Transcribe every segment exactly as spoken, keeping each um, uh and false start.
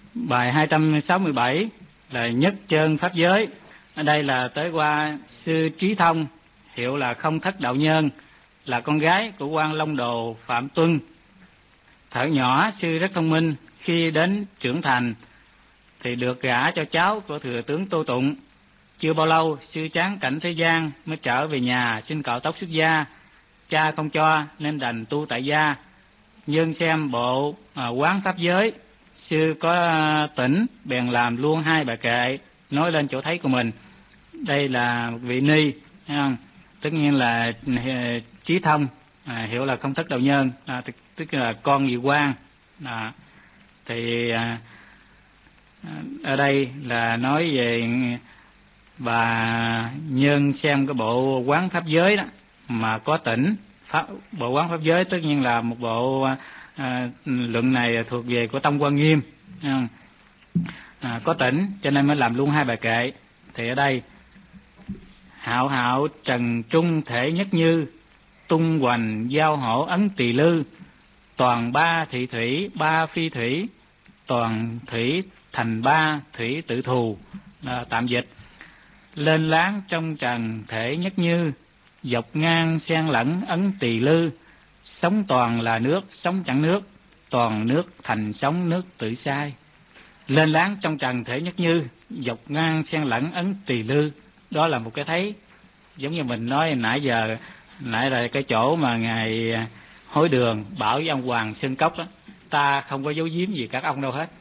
Bài hai trăm sáu mươi bảy là nhất chân pháp giới. Ở đây là tới qua sư Trí Thông, hiệu là Không Thất Đạo Nhân, là con gái của quan Long Đồ Phạm Tuân. Thở nhỏ sư rất thông minh, khi đến trưởng thành thì được gả cho cháu của thừa tướng Tô Tụng. Chưa bao lâu sư chán cảnh thế gian mới trở về nhà xin cạo tóc xuất gia. Cha không cho nên đành tu tại gia. Nhưng xem bộ à, quán pháp giới, sư có à, tỉnh bèn làm luôn hai bài kệ nói lên chỗ thấy của mình. Đây là vị ni, thấy không? Tất nhiên là à, Trí Thông, à, hiệu là Không Thất Đạo Nhân, à, tức, tức là con vị quan. À, thì à, ở đây là nói về bà nhân xem cái bộ quán pháp giới đó mà có tỉnh. Pháp, bộ quán pháp giới tất nhiên là một bộ à, luận này thuộc về của Tông Quan Nghiêm, à, có tỉnh cho nên mới làm luôn hai bài kệ. Thì ở đây hạo hạo trần trung thể nhất như, tung hoành giao hổ ấn tỳ lư, toàn ba thị thủy ba phi thủy, toàn thủy thành ba thủy tự thù. À, tạm dịch: lên láng trong trần thể nhất như, dọc ngang xen lẫn ấn tỳ lư, sống toàn là nước sống chẳng nước, toàn nước thành sống nước tự sai. Lên láng trong trần thể nhất như, dọc ngang xen lẫn ấn tỳ lư, đó là một cái thấy giống như mình nói nãy giờ, nãy là cái chỗ mà ngài hối đường bảo với ông Hoàng Sơn Cốc đó, ta không có giấu giếm gì các ông đâu hết.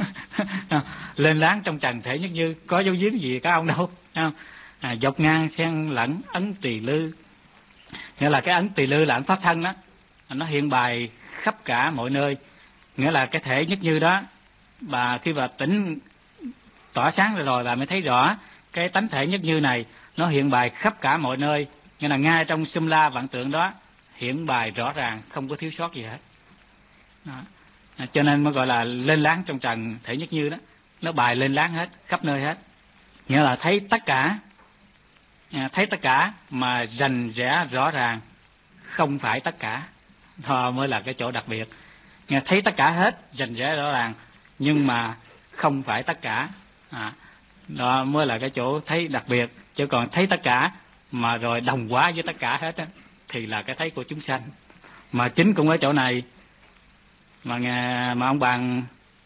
Lên láng trong trần thể nhất như, có giấu giếm gì các ông đâu. À, dọc ngang xen lẫn ấn tỳ lư, nghĩa là cái ấn tỳ lư là ấn pháp thân đó, nó hiện bài khắp cả mọi nơi. Nghĩa là cái thể nhất như đó, bà khi bà tỉnh tỏa sáng rồi rồi bà mới thấy rõ cái tánh thể nhất như này nó hiện bài khắp cả mọi nơi. Nghĩa là ngay trong sum la vạn tượng đó hiện bài rõ ràng, không có thiếu sót gì hết đó. À, cho nên mới gọi là lên láng trong trần thể nhất như đó, nó bài lên láng hết, khắp nơi hết. Nghĩa là thấy tất cả, à, thấy tất cả mà rành rẽ rõ ràng, không phải tất cả. Đó mới là cái chỗ đặc biệt. Nghe thấy tất cả hết, rành rẽ rõ ràng, nhưng mà không phải tất cả. À, đó mới là cái chỗ thấy đặc biệt. Chứ còn thấy tất cả mà rồi đồng hóa với tất cả hết á, thì là cái thấy của chúng sanh. Mà chính cũng ở chỗ này mà nghe, mà ông bàn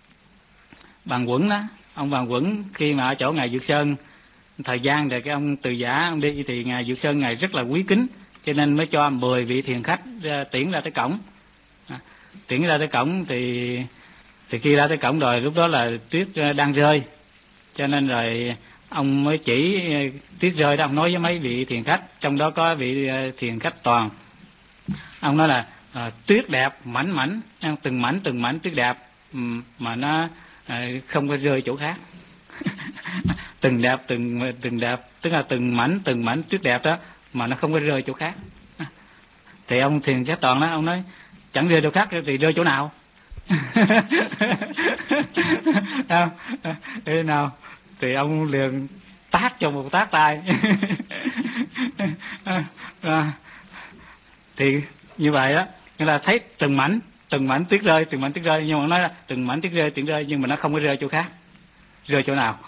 bàn Quẩn đó, ông bàn Quẩn khi mà ở chỗ ngài Dược Sơn thời gian rồi cái ông từ giả ông đi thì ngài Dược Sơn ngài rất là quý kính, cho nên mới cho mười vị thiền khách ra, tiễn ra tới cổng. À, tiễn ra tới cổng thì thì khi ra tới cổng rồi lúc đó là tuyết đang rơi, cho nên rồi ông mới chỉ tuyết rơi đó, ông nói với mấy vị thiền khách, trong đó có vị thiền khách Toàn. Ông nói là à, tuyết đẹp mảnh mảnh, từng mảnh từng mảnh tuyết đẹp, mà nó à, không có rơi chỗ khác. từng đẹp từng từng đẹp tức là từng mảnh từng mảnh tuyết đẹp đó mà nó không có rơi chỗ khác. Thì ông thiền khách Toàn đó, ông nói chẳng rơi chỗ khác thì rơi chỗ nào? Thế nào thì ông liền tát cho một tát tay. Thì như vậy đó, nghĩa là thấy từng mảnh từng mảnh tuyết rơi từng mảnh tuyết rơi, nhưng mà nói là từng mảnh tuyết rơi tuyết rơi nhưng mà nó không có rơi chỗ khác. Rơi chỗ nào?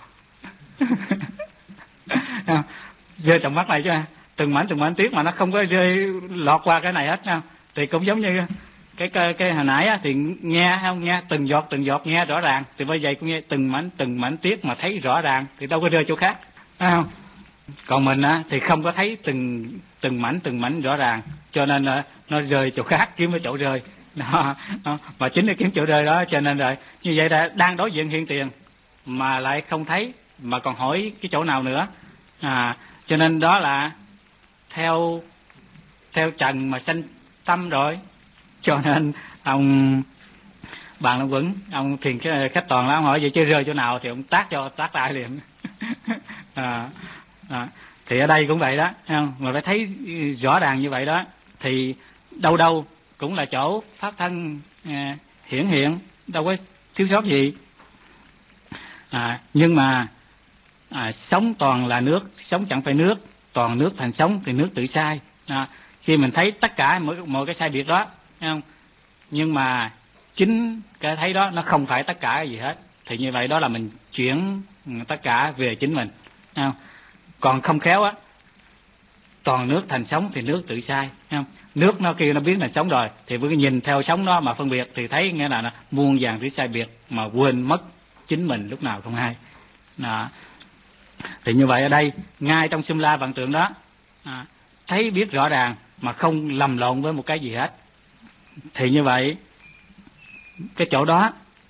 Rơi trong mắt này chứ, từng mảnh từng mảnh tuyết mà nó không có rơi lọt qua cái này hết. Thì cũng giống như cái cái, cái hồi nãy á, thì nghe không nghe từng giọt từng giọt nghe rõ ràng, thì bây giờ cũng nghe từng mảnh từng mảnh tuyết mà thấy rõ ràng thì đâu có rơi chỗ khác, phải không? Còn mình á thì không có thấy từng từng mảnh từng mảnh rõ ràng, cho nên là nó rơi chỗ khác, kiếm cái chỗ rơi đó, đó. Mà chính là kiếm chỗ rơi đó, cho nên rồi như vậy là đang đối diện hiện tiền mà lại không thấy, mà còn hỏi cái chỗ nào nữa. À, cho nên đó là theo theo trần mà sanh tâm rồi. Cho nên ông Bàn Long Quẩn, ông thiền khách Toàn là ông hỏi vậy chứ rơi chỗ nào thì ông tát cho tát tay liền. à, à, thì ở đây cũng vậy đó, không? Mà phải thấy rõ ràng như vậy đó, thì đâu đâu cũng là chỗ pháp thân à, hiển hiện, đâu có thiếu sót gì. À, nhưng mà à, sống toàn là nước sống chẳng phải nước, toàn nước thành sống thì nước tự sai. À, khi mình thấy tất cả mỗi, mỗi cái sai biệt đó, thấy không? Nhưng mà chính cái thấy đó nó không phải tất cả gì hết. thì như vậy đó là mình chuyển tất cả về chính mình. Không? Còn không khéo á, toàn nước thành sống thì nước tự sai. Không? Nước nó kia nó biết là sống rồi, thì với cái nhìn theo sống nó mà phân biệt thì thấy nghĩa là muôn vàn thứ sai biệt mà quên mất chính mình lúc nào không hay. Đó. Thì như vậy ở đây ngay trong Xung La Vạn Tượng đó, à, thấy biết rõ ràng mà không lầm lộn với một cái gì hết. Thì như vậy cái chỗ đó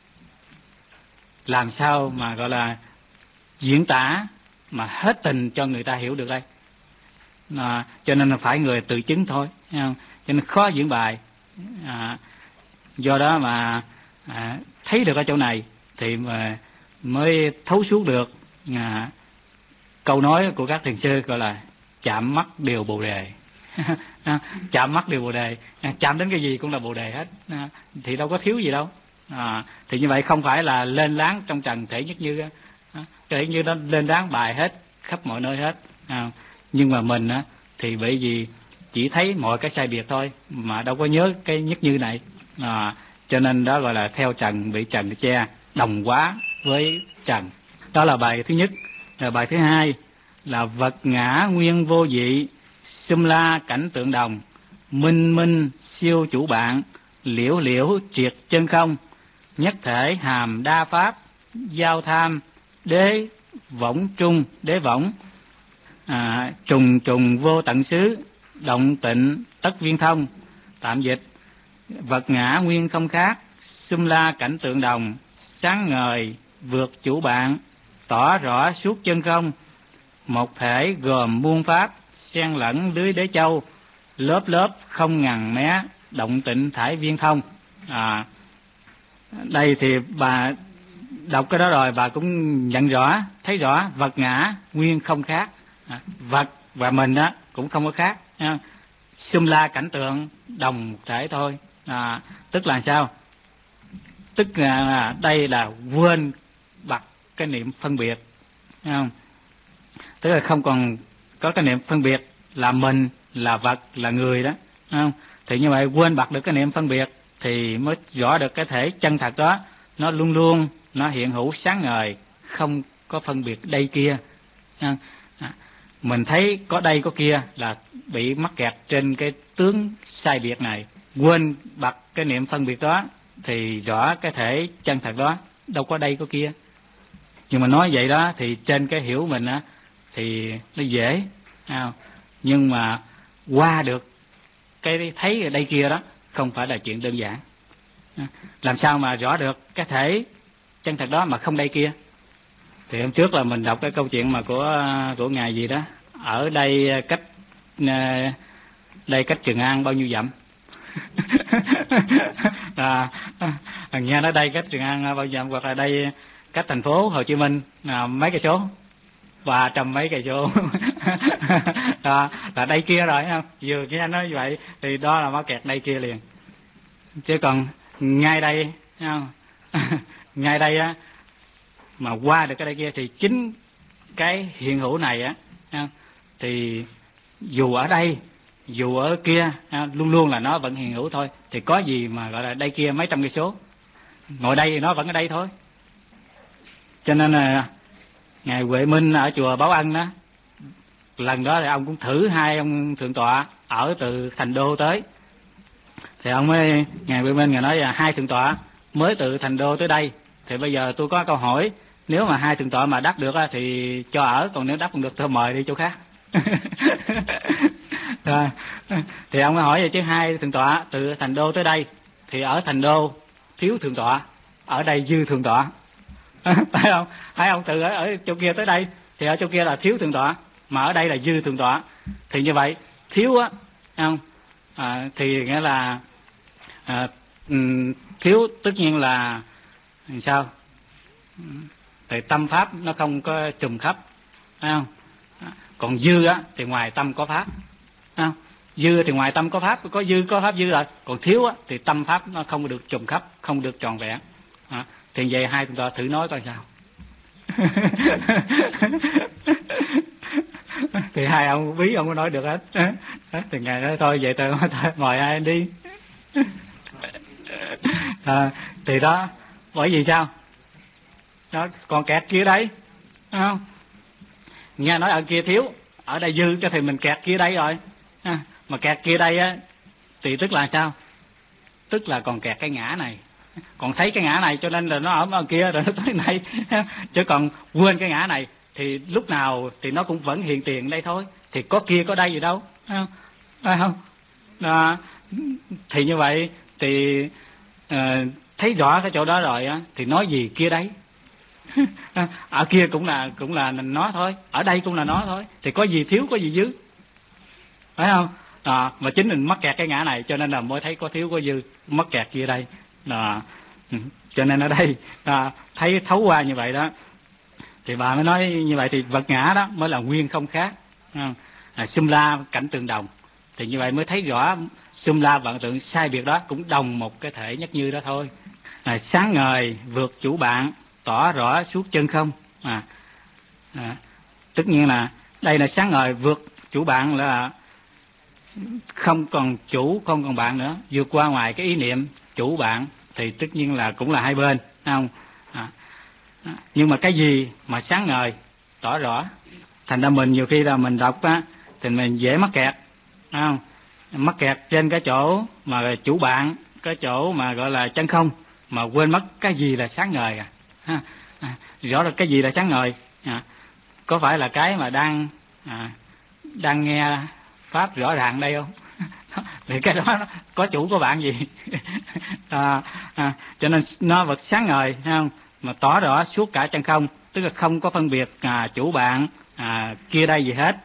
làm sao mà gọi là diễn tả mà hết tình cho người ta hiểu được đây. À, cho nên là phải người tự chứng thôi, thấy không? Cho nên khó diễn bài. À, do đó mà à, thấy được ở chỗ này thì mà mới thấu suốt được à, câu nói của các thiền sư gọi là chạm mắt đều bồ đề. Chạm mắt đều bồ đề, chạm đến cái gì cũng là bồ đề hết, à, thì đâu có thiếu gì đâu. À, thì như vậy không phải là lên láng trong trần thể nhất như à, thể như nó lên láng bài hết khắp mọi nơi hết. À, nhưng mà mình á, thì bởi vì chỉ thấy mọi cái sai biệt thôi mà đâu có nhớ cái nhất như này. À, cho nên đó gọi là theo trần bị trần che, đồng hóa với trần. Đó là bài thứ nhất. Rồi bài thứ hai là vật ngã nguyên vô dị, Xung La cảnh tượng đồng, minh minh siêu chủ bạn, liễu liễu triệt chân không, nhất thể hàm đa pháp, giao tham đế võng trung đế võng, à, trùng trùng vô tận xứ, động tịnh tất viên thông. Tạm dịch: vật ngã nguyên không khác, Xung La cảnh tượng đồng, sáng ngời vượt chủ bạn, tỏ rõ suốt chân không, một thể gồm muôn pháp, xen lẫn lưới đế châu, lớp lớp không ngần mé, động tịnh thải viên thông. À, đây thì bà đọc cái đó rồi bà cũng nhận rõ, thấy rõ vật ngã nguyên không khác, à, vật và mình đó cũng không có khác. Xung La cảnh tượng đồng thể thôi. À, tức là sao? Tức là đây là quên bặt cái niệm phân biệt, thấy không? Tức là không còn có cái niệm phân biệt là mình, là vật, là người đó, không? Thì như vậy quên bặt được cái niệm phân biệt thì mới rõ được cái thể chân thật đó, nó luôn luôn nó hiện hữu sáng ngời, không có phân biệt đây kia. À, mình thấy có đây có kia là bị mắc kẹt trên cái tướng sai biệt này, quên bặt cái niệm phân biệt đó thì rõ cái thể chân thật đó đâu có đây có kia. Nhưng mà nói vậy đó thì trên cái hiểu mình á thì nó dễ, à, nhưng mà qua được cái thấy ở đây kia đó không phải là chuyện đơn giản. Làm sao mà rõ được cái thể chân thật đó mà không đây kia? Thì hôm trước là mình đọc cái câu chuyện mà của của ngài gì đó, ở đây cách đây cách Trường An bao nhiêu dặm? À, nghe nói đây cách Trường An bao nhiêu dặm, hoặc là đây cách thành phố Hồ Chí Minh à, mấy cây số, và trăm mấy cây số. Đó, là đây kia rồi, không? Vừa nghe nói như vậy thì đó là mắc kẹt đây kia liền. Chứ còn ngay đây, không? Ngay đây á mà qua được cái đây kia thì chính cái hiện hữu này á, không? Thì dù ở đây dù ở kia luôn luôn là nó vẫn hiện hữu thôi, thì có gì mà gọi là đây kia mấy trăm cây số, ngồi đây thì nó vẫn ở đây thôi. Cho nên là ngài Huệ Minh ở chùa Báo Ân đó, lần đó thì ông cũng thử hai ông thượng tọa ở từ Thành Đô tới, thì ông mới ngài Huệ Minh ngài nói là hai thượng tọa mới từ Thành Đô tới đây, thì bây giờ tôi có câu hỏi, nếu mà hai thượng tọa mà đắc được thì cho ở, còn nếu đắc không được tôi mời đi chỗ khác. Rồi, thì ông mới hỏi vậy chứ hai thượng tọa từ Thành Đô tới đây thì ở Thành Đô thiếu thượng tọa, ở đây dư thượng tọa. Phải không? Hai ông từ ở, ở chỗ kia tới đây thì ở chỗ kia là thiếu thượng tọa, mà ở đây là dư thượng tọa. Thì như vậy thiếu á, không? À, thì nghĩa là à, thiếu tất nhiên là sao? Thì tâm pháp nó không có trùm khắp, phải không? Còn dư á thì ngoài tâm có pháp, phải không? Dư thì ngoài tâm có pháp, có dư có pháp dư rồi. Còn thiếu á thì tâm pháp nó không được trùm khắp, không được tròn vẹn. À, thì vậy hai chúng ta thử nói coi sao. Thì hai ông bí ông có nói được hết. Thì ngài nói thôi vậy tôi mời hai anh đi. À, thì đó, bởi vì sao? đó, còn kẹt kia đây, không? Nghe nói ở kia thiếu, ở đây dư cho thì mình kẹt kia đây rồi, à, mà kẹt kia đây á thì tức là sao? Tức là còn kẹt cái ngã này, còn thấy cái ngã này cho nên là nó ở ở kia rồi nó tới này, chứ còn quên cái ngã này thì lúc nào thì nó cũng vẫn hiện tiền đây thôi, thì có kia có đây gì đâu, phải không? Phải không? À, thì như vậy thì à, thấy rõ cái chỗ đó rồi á thì nói gì kia đấy. Ở kia cũng là cũng là nó thôi, ở đây cũng là nó thôi, thì có gì thiếu có gì dư, phải không? À, mà chính mình mắc kẹt cái ngã này cho nên là mới thấy có thiếu có dư, mắc kẹt kia đây. À, cho nên ở đây à, thấy thấu qua như vậy đó thì bà mới nói như vậy thì vật ngã đó mới là nguyên không khác, à, xung la cảnh tượng đồng, thì như vậy mới thấy rõ xung la vạn tượng sai biệt đó cũng đồng một cái thể nhất như đó thôi. À, sáng ngời vượt chủ bạn, tỏ rõ suốt chân không. À, à, tất nhiên là đây là sáng ngời vượt chủ bạn là không còn chủ không còn bạn nữa, vượt qua ngoài cái ý niệm chủ bạn thì tất nhiên là cũng là hai bên, không? À, nhưng mà cái gì mà sáng ngời tỏ rõ, thành ra mình nhiều khi là mình đọc á thì mình dễ mắc kẹt, không? Mắc kẹt trên cái chỗ mà chủ bạn, cái chỗ mà gọi là chân không, mà quên mất cái gì là sáng ngời. À, à, à rõ là cái gì là sáng ngời, à, có phải là cái mà đang à, đang nghe pháp rõ ràng đây không? Thì cái đó nó có chủ của bạn gì. à, à, cho nên nó vật sáng ngời, không? Mà tỏ rõ suốt cả chân không, tức là không có phân biệt à, chủ bạn à, kia đây gì hết.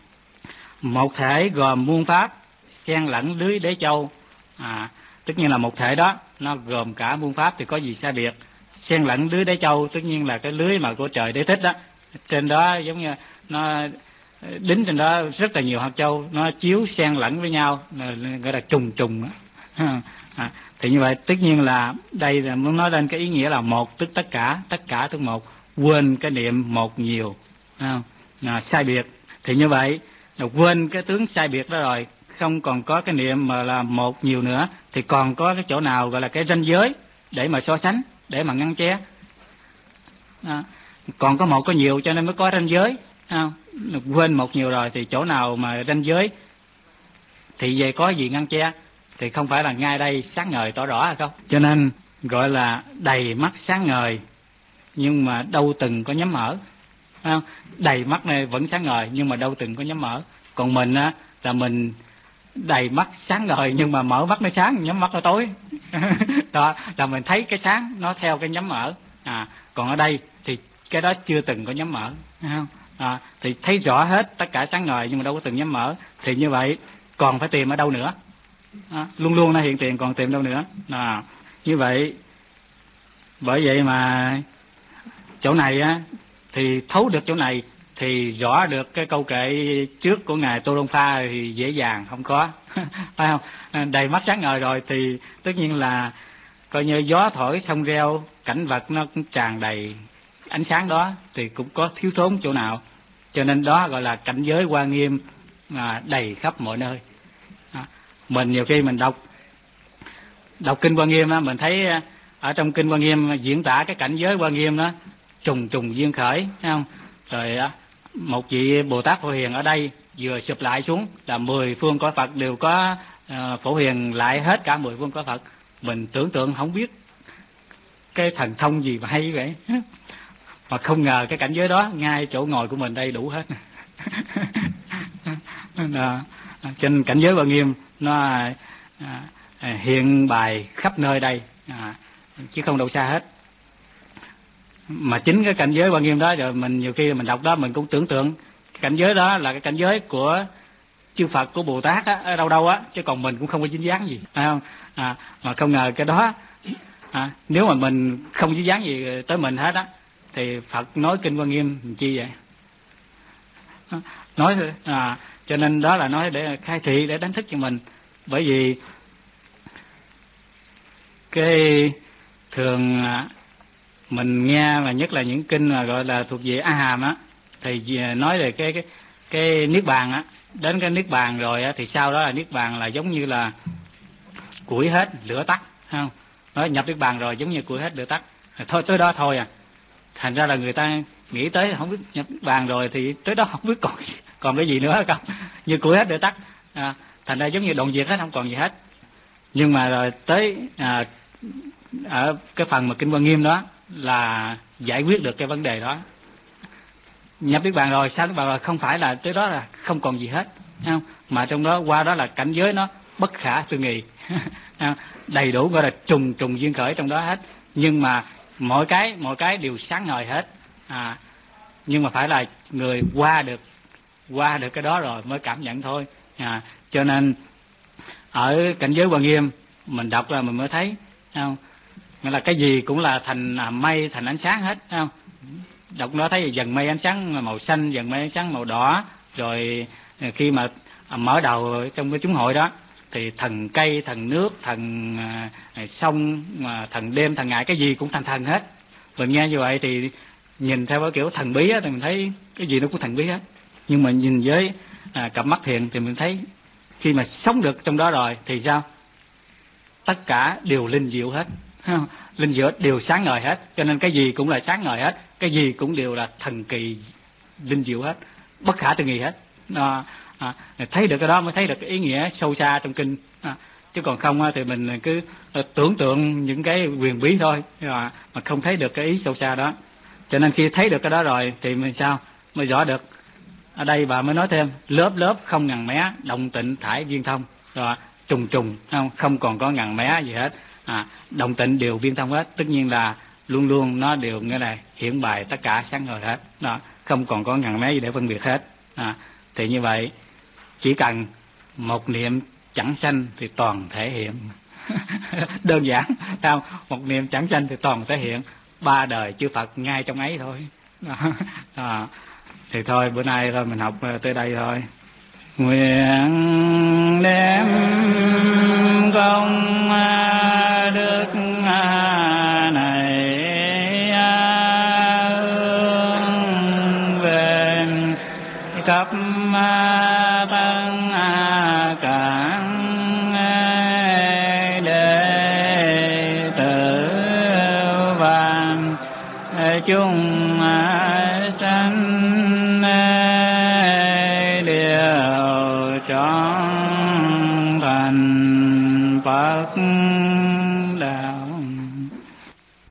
Một thể gồm muôn pháp, xen lẫn lưới đế châu. À, tất nhiên là một thể đó nó gồm cả muôn pháp thì có gì sai biệt. Xen lẫn lưới đế châu tất nhiên là cái lưới mà của trời đế thích đó, trên đó giống như nó đính trên đó rất là nhiều hạt châu, nó chiếu xen lẫn với nhau, gọi là trùng trùng đó. À, thì như vậy tất nhiên là đây là muốn nói lên cái ý nghĩa là một tức tất cả, tất cả tức một, quên cái niệm một nhiều, à, sai biệt. Thì như vậy quên cái tướng sai biệt đó rồi, không còn có cái niệm mà là một nhiều nữa, thì còn có cái chỗ nào gọi là cái ranh giới để mà so sánh, để mà ngăn che. À, còn có một có nhiều cho nên mới có ranh giới. À, quên một nhiều rồi thì chỗ nào mà ranh giới thì về có gì ngăn che, thì không phải là ngay đây sáng ngời tỏ rõ hay không? Cho nên gọi là đầy mắt sáng ngời nhưng mà đâu từng có nhắm mở, không? Đầy mắt này vẫn sáng ngời nhưng mà đâu từng có nhắm mở. Còn mình á là mình đầy mắt sáng ngời nhưng mà mở mắt nó sáng, nhắm mắt nó tối. Đó là mình thấy cái sáng nó theo cái nhắm mở. À, còn ở đây thì cái đó chưa từng có nhắm mở, không? À, thì thấy rõ hết tất cả sáng ngời nhưng mà đâu có từng nhắm mở, thì như vậy còn phải tìm ở đâu nữa? À, luôn luôn nó hiện tiền, còn tìm đâu nữa? À, như vậy bởi vậy mà chỗ này á thì thấu được chỗ này thì rõ được cái câu kệ trước của ngài Tô Đông Pha thì dễ dàng không có. Phải không? Đầy mắt sáng ngời rồi thì tất nhiên là coi như gió thổi sông reo, cảnh vật nó cũng tràn đầy ánh sáng đó thì cũng có thiếu thốn chỗ nào. Cho nên đó gọi là cảnh giới Hoa Nghiêm à, đầy khắp mọi nơi. À, mình nhiều khi mình đọc đọc kinh Hoa Nghiêm đó, mình thấy ở trong kinh Hoa Nghiêm diễn tả cái cảnh giới Hoa Nghiêm đó trùng trùng duyên khởi, thấy không? Rồi một vị Bồ Tát Phổ Hiền ở đây vừa sụp lại xuống là mười phương cõi Phật đều có uh, Phổ Hiền lại hết cả mười phương cõi Phật. Mình tưởng tượng không biết cái thần thông gì mà hay vậy. Mà không ngờ cái cảnh giới đó ngay chỗ ngồi của mình đây đủ hết. Đó. Trên cảnh giới Hoa Nghiêm nó à, hiện bài khắp nơi đây, à, chứ không đâu xa hết. Mà chính cái cảnh giới Hoa Nghiêm đó rồi mình nhiều khi mình đọc đó mình cũng tưởng tượng cái cảnh giới đó là cái cảnh giới của chư Phật, của Bồ Tát á, ở đâu đâu á, chứ còn mình cũng không có dính dáng gì, phải không? À, mà không ngờ cái đó à, nếu mà mình không dính dáng gì tới mình hết á thì Phật nói kinh Hoa Nghiêm làm chi vậy? Nói à, cho nên đó là nói để khai thị, để đánh thức cho mình. Bởi vì cái thường mình nghe là nhất là những kinh mà gọi là thuộc về A Hàm á, thì nói về cái cái cái niết bàn á, đến cái niết bàn rồi á thì sau đó là niết bàn là giống như là củi hết lửa tắt, không? Nói nhập niết bàn rồi giống như củi hết lửa tắt, thôi tới đó thôi à. thành ra là người ta nghĩ tới không biết nhập bàn rồi thì tới đó không biết còn còn cái gì nữa không, như củi hết để tắt, à, thành ra giống như đoạn diệt hết, không còn gì hết. Nhưng mà rồi tới à, ở cái phần mà Kinh Quan Nghiêm đó là giải quyết được cái vấn đề đó. Nhập niết bàn rồi, sao niết bàn rồi, không phải là tới đó là không còn gì hết, không? Mà trong đó qua đó là cảnh giới nó bất khả tư nghị, đầy đủ, gọi là trùng trùng duyên khởi trong đó hết. Nhưng mà mọi cái mọi cái đều sáng ngời hết, à, nhưng mà phải là người qua được qua được cái đó rồi mới cảm nhận thôi, à, cho nên ở cảnh giới Quan Nghiêm mình đọc ra mình mới thấy, không? Nghĩa là cái gì cũng là thành mây, thành ánh sáng hết, không? Đọc nó thấy dần mây ánh sáng màu xanh, dần mây ánh sáng màu đỏ, rồi khi mà mở đầu trong cái chúng hội đó thì thần cây, thần nước, thần à, sông, mà thần đêm, thần ngày, cái gì cũng thành thần hết. Mình nghe như vậy thì nhìn theo cái kiểu thần bí á, thì mình thấy cái gì nó cũng thần bí hết. Nhưng mà nhìn với à, cặp mắt thiền thì mình thấy khi mà sống được trong đó rồi thì sao? Tất cả đều linh diệu hết, linh diệu đều sáng ngời hết, cho nên cái gì cũng là sáng ngời hết, cái gì cũng đều là thần kỳ linh diệu hết, bất khả tư nghị hết. À, à, thấy được cái đó mới thấy được cái ý nghĩa sâu xa trong kinh, à, chứ còn không thì mình cứ tưởng tượng những cái quyền bí thôi, à, mà không thấy được cái ý sâu xa đó. Cho nên khi thấy được cái đó rồi thì mình sao mới rõ được. Ở đây bà mới nói thêm lớp lớp không ngần mé, động tịnh thải viên thông, rồi trùng trùng, không không còn có ngần mé gì hết, à, động tịnh đều viên thông hết, tất nhiên là luôn luôn nó đều nghĩa là hiển bày tất cả sáng ngời hết đó, không còn có ngần mé gì để phân biệt hết, à, thì như vậy chỉ cần một niệm chẳng sanh thì toàn thể hiện. Đơn giản, không? Một niệm chẳng sanh thì toàn thể hiện ba đời chư Phật ngay trong ấy thôi. À, thì thôi bữa nay thôi mình học tới đây thôi. Nguyện đem công đức này hướng về khắp tất cả đệ tử và chúng sanh đều cho